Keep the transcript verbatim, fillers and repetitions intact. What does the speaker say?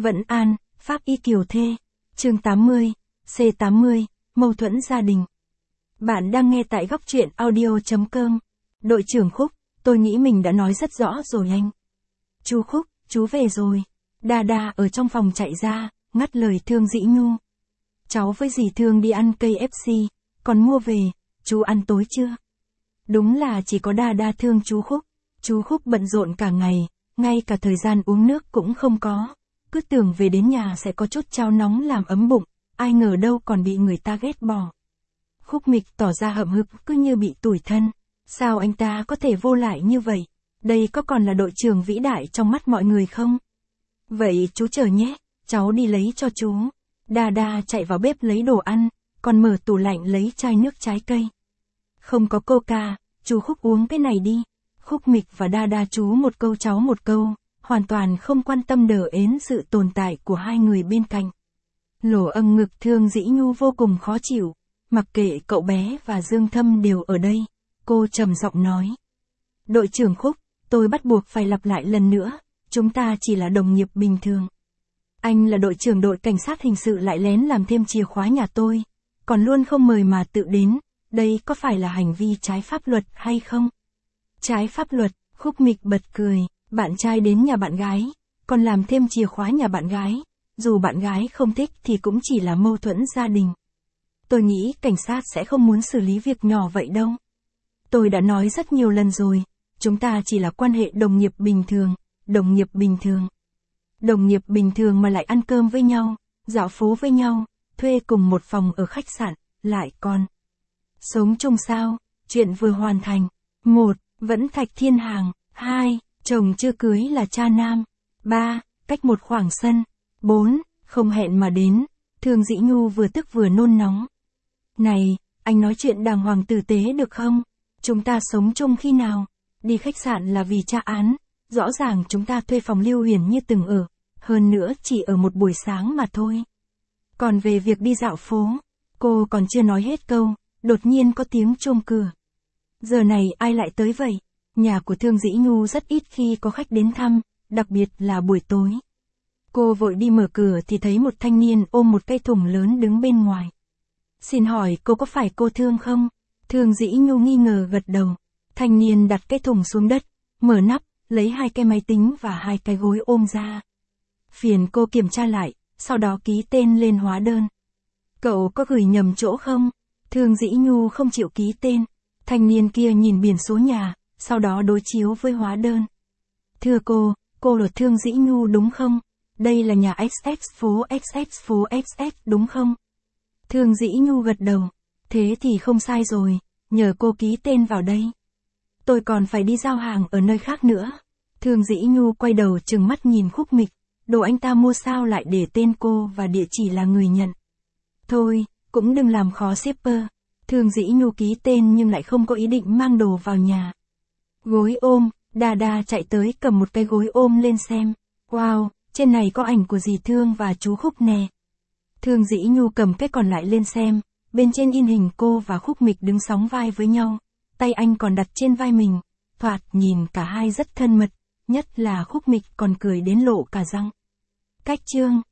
Vẫn An, Pháp Y Kiều Thê. Chương tám mươi, C tám mươi, mâu thuẫn gia đình. Bạn đang nghe tại góc truyện audio chấm com. Đội trưởng Khúc, tôi nghĩ mình đã nói rất rõ rồi anh. Chú Khúc, chú về rồi. Đa Đa ở trong phòng chạy ra, ngắt lời Thương Dĩ Nhu. Cháu với dì Thương đi ăn cây ép xê, còn mua về, chú ăn tối chưa? Đúng là chỉ có Đa Đa thương chú Khúc. Chú Khúc bận rộn cả ngày, ngay cả thời gian uống nước cũng không có. Cứ tưởng về đến nhà sẽ có chút cháo nóng làm ấm bụng, ai ngờ đâu còn bị người ta ghét bỏ. Khúc Mịch tỏ ra hậm hực cứ như bị tủi thân. Sao anh ta có thể vô lại như vậy? Đây có còn là đội trưởng vĩ đại trong mắt mọi người không? Vậy chú chờ nhé, cháu đi lấy cho chú. Đa Đa chạy vào bếp lấy đồ ăn, còn mở tủ lạnh lấy chai nước trái cây. Không có Coca, chú Khúc uống cái này đi. Khúc Mịch và Đa Đa chú một câu cháu một câu, hoàn toàn không quan tâm đờ ến sự tồn tại của hai người bên cạnh. Lỗ âng ngực Thương Dĩ Nhu vô cùng khó chịu, mặc kệ cậu bé và Dương Thâm đều ở đây, cô trầm giọng nói. Đội trưởng Khúc, tôi bắt buộc phải lặp lại lần nữa, chúng ta chỉ là đồng nghiệp bình thường. Anh là đội trưởng đội cảnh sát hình sự lại lén làm thêm chìa khóa nhà tôi, còn luôn không mời mà tự đến, đây có phải là hành vi trái pháp luật hay không? Trái pháp luật, Khúc Mịch bật cười, bạn trai đến nhà bạn gái, còn làm thêm chìa khóa nhà bạn gái, dù bạn gái không thích thì cũng chỉ là mâu thuẫn gia đình. Tôi nghĩ cảnh sát sẽ không muốn xử lý việc nhỏ vậy đâu. Tôi đã nói rất nhiều lần rồi, chúng ta chỉ là quan hệ đồng nghiệp bình thường, đồng nghiệp bình thường. Đồng nghiệp bình thường mà lại ăn cơm với nhau, dạo phố với nhau, thuê cùng một phòng ở khách sạn, lại còn sống chung sao, chuyện vừa hoàn thành. Một, vẫn Thạch Thiên Hàng. Hai, chồng chưa cưới là cha nam. Ba, cách một khoảng sân. Bốn, không hẹn mà đến. Thương Dĩ Nhu vừa tức vừa nôn nóng. Này, anh nói chuyện đàng hoàng tử tế được không? Chúng ta sống chung khi nào? Đi khách sạn là vì tra án. Rõ ràng chúng ta thuê phòng Lưu Huyền như từng ở. Hơn nữa chỉ ở một buổi sáng mà thôi. Còn về việc đi dạo phố, cô còn chưa nói hết câu, đột nhiên có tiếng chuông cửa. Giờ này ai lại tới vậy? Nhà của Thương Dĩ Nhu rất ít khi có khách đến thăm, đặc biệt là buổi tối. Cô vội đi mở cửa thì thấy một thanh niên ôm một cây thùng lớn đứng bên ngoài. Xin hỏi cô có phải cô Thương không? Thương Dĩ Nhu nghi ngờ gật đầu. Thanh niên đặt cái thùng xuống đất, mở nắp, lấy hai cái máy tính và hai cái gối ôm ra. Phiền cô kiểm tra lại, sau đó ký tên lên hóa đơn. Cậu có gửi nhầm chỗ không? Thương Dĩ Nhu không chịu ký tên. Thanh niên kia nhìn biển số nhà, sau đó đối chiếu với hóa đơn. Thưa cô, cô là Thương Dĩ Nhu đúng không? Đây là nhà ích ích phố ích ích phố ích ích đúng không? Thương Dĩ Nhu gật đầu. Thế thì không sai rồi, nhờ cô ký tên vào đây. Tôi còn phải đi giao hàng ở nơi khác nữa. Thương Dĩ Nhu quay đầu trừng mắt nhìn Khúc Mịch. Đồ anh ta mua sao lại để tên cô và địa chỉ là người nhận. Thôi, cũng đừng làm khó shipper. Thương Dĩ Nhu ký tên nhưng lại không có ý định mang đồ vào nhà. Gối ôm, Đa Đa chạy tới cầm một cái gối ôm lên xem. Wow, trên này có ảnh của dì Thương và chú Khúc nè. Thương Dĩ Nhu cầm cái còn lại lên xem, bên trên in hình cô và Khúc Mịch đứng sóng vai với nhau, tay anh còn đặt trên vai mình, thoạt nhìn cả hai rất thân mật, nhất là Khúc Mịch còn cười đến lộ cả răng. Cách chương